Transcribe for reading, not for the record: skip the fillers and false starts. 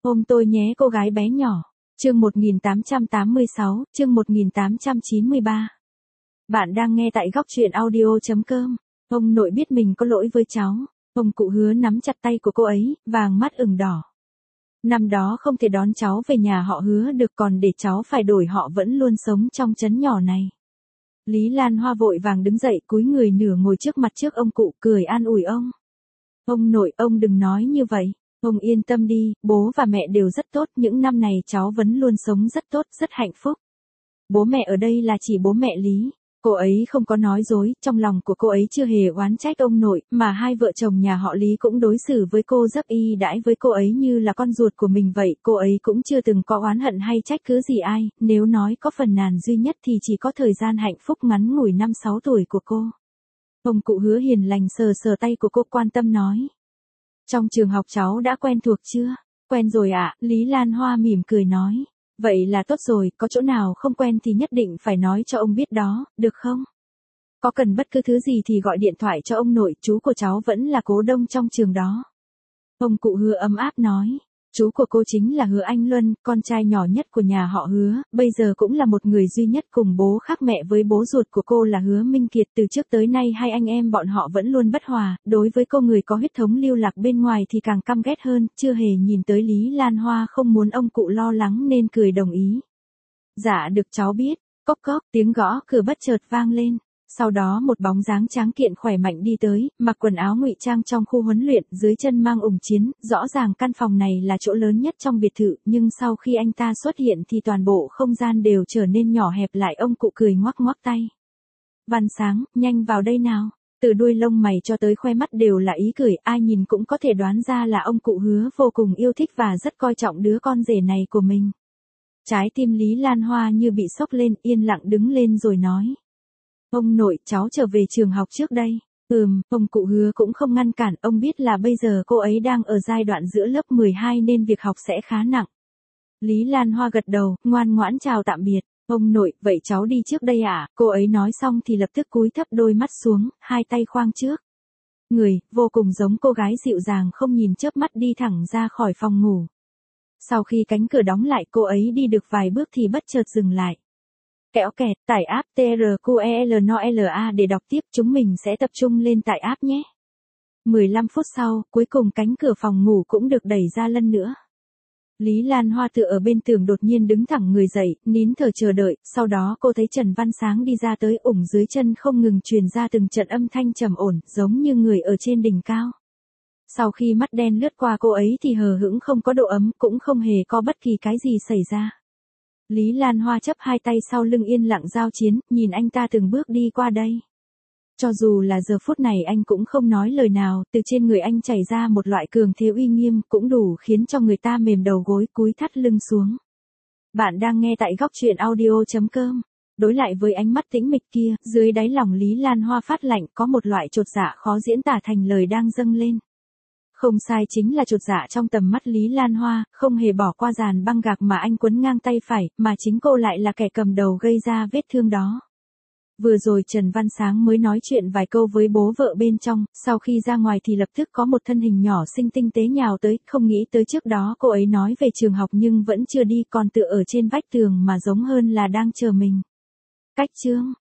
Ôm tôi nhé cô gái bé nhỏ. Chương 1886, chương 1893. Bạn đang nghe tại góc truyện audio.com. Ông nội biết mình có lỗi với cháu. Ông cụ Hứa nắm chặt tay của cô ấy, vàng mắt ửng đỏ. Năm đó không thể đón cháu về nhà họ Hứa được, còn để cháu phải đổi họ vẫn luôn sống trong trấn nhỏ này. Lý Lan Hoa vội vàng đứng dậy, cúi người nửa ngồi trước ông cụ, cười an ủi ông. Ông nội, ông đừng nói như vậy. Ông yên tâm đi, bố và mẹ đều rất tốt, những năm này cháu vẫn luôn sống rất tốt, rất hạnh phúc. Bố mẹ ở đây là chỉ bố mẹ Lý. Cô ấy không có nói dối, trong lòng của cô ấy chưa hề oán trách ông nội, mà hai vợ chồng nhà họ Lý cũng đối xử với cô rất y đãi với cô ấy như là con ruột của mình vậy, cô ấy cũng chưa từng có oán hận hay trách cứ gì ai, nếu nói có phần nàn duy nhất thì chỉ có thời gian hạnh phúc ngắn ngủi 5-6 tuổi của cô. Ông cụ Hứa hiền lành sờ sờ tay của cô, quan tâm nói. Trong trường học cháu đã quen thuộc chưa? Quen rồi ạ, Lý Lan Hoa mỉm cười nói. Vậy là tốt rồi, có chỗ nào không quen thì nhất định phải nói cho ông biết đó, được không? Có cần bất cứ thứ gì thì gọi điện thoại cho ông nội, chú của cháu vẫn là cố đông trong trường đó. Ông cụ Hứa ấm áp nói. Chú của cô chính là Hứa Anh Luân, con trai nhỏ nhất của nhà họ Hứa, bây giờ cũng là một người duy nhất cùng bố khác mẹ với bố ruột của cô là Hứa Minh Kiệt. Từ trước tới nay hai anh em bọn họ vẫn luôn bất hòa, đối với cô người có huyết thống lưu lạc bên ngoài thì càng căm ghét hơn, chưa hề nhìn tới Lý Lan Hoa không muốn ông cụ lo lắng nên cười đồng ý. Dạ được cháu biết, cốc cốc, tiếng gõ cửa bất chợt vang lên. Sau đó một bóng dáng tráng kiện khỏe mạnh đi tới, mặc quần áo ngụy trang trong khu huấn luyện, dưới chân mang ủng chiến, rõ ràng căn phòng này là chỗ lớn nhất trong biệt thự, nhưng sau khi anh ta xuất hiện thì toàn bộ không gian đều trở nên nhỏ hẹp lại. Ông cụ cười ngoắc ngoắc tay. Văn Sáng, nhanh vào đây nào. Từ đuôi lông mày cho tới khoe mắt đều là ý cười, ai nhìn cũng có thể đoán ra là ông cụ Hứa vô cùng yêu thích và rất coi trọng đứa con rể này của mình. Trái tim Lý Lan Hoa như bị sốc lên, yên lặng đứng lên rồi nói. Ông nội, cháu trở về trường học trước đây. Ông cụ Hứa cũng không ngăn cản, ông biết là bây giờ cô ấy đang ở giai đoạn giữa lớp 12 nên việc học sẽ khá nặng. Lý Lan Hoa gật đầu, ngoan ngoãn chào tạm biệt. Ông nội, vậy cháu đi trước đây ạ. Cô ấy nói xong thì lập tức cúi thấp đôi mắt xuống, hai tay khoang trước người, vô cùng giống cô gái dịu dàng không nhìn chớp mắt đi thẳng ra khỏi phòng ngủ. Sau khi cánh cửa đóng lại, cô ấy đi được vài bước thì bất chợt dừng lại. Kéo kẹt, tải app TRQELNOLA để đọc tiếp, chúng mình sẽ tập trung lên tải app nhé. 15 phút sau, cuối cùng cánh cửa phòng ngủ cũng được đẩy ra lần nữa. Lý Lan Hoa tựa ở bên tường đột nhiên đứng thẳng người dậy, nín thở chờ đợi, sau đó cô thấy Trần Văn Sáng đi ra tới, ủng dưới chân không ngừng truyền ra từng trận âm thanh trầm ổn, giống như người ở trên đỉnh cao. Sau khi mắt đen lướt qua cô ấy thì hờ hững không có độ ấm, cũng không hề có bất kỳ cái gì xảy ra. Lý Lan Hoa chấp hai tay sau lưng yên lặng giao chiến, nhìn anh ta từng bước đi qua đây. Cho dù là giờ phút này anh cũng không nói lời nào, từ trên người anh chảy ra một loại cường thế uy nghiêm, cũng đủ khiến cho người ta mềm đầu gối, cúi thắt lưng xuống. Bạn đang nghe tại góc truyện audio.com. Đối lại với ánh mắt tĩnh mịch kia, dưới đáy lòng Lý Lan Hoa phát lạnh, có một loại chột dạ khó diễn tả thành lời đang dâng lên. Không sai, chính là chột dạ trong tầm mắt Lý Lan Hoa, không hề bỏ qua dàn băng gạc mà anh quấn ngang tay phải, mà chính cô lại là kẻ cầm đầu gây ra vết thương đó. Vừa rồi Trần Văn Sáng mới nói chuyện vài câu với bố vợ bên trong, sau khi ra ngoài thì lập tức có một thân hình nhỏ xinh tinh tế nhào tới, không nghĩ tới trước đó cô ấy nói về trường học nhưng vẫn chưa đi, còn tựa ở trên vách tường mà giống hơn là đang chờ mình. Cách chương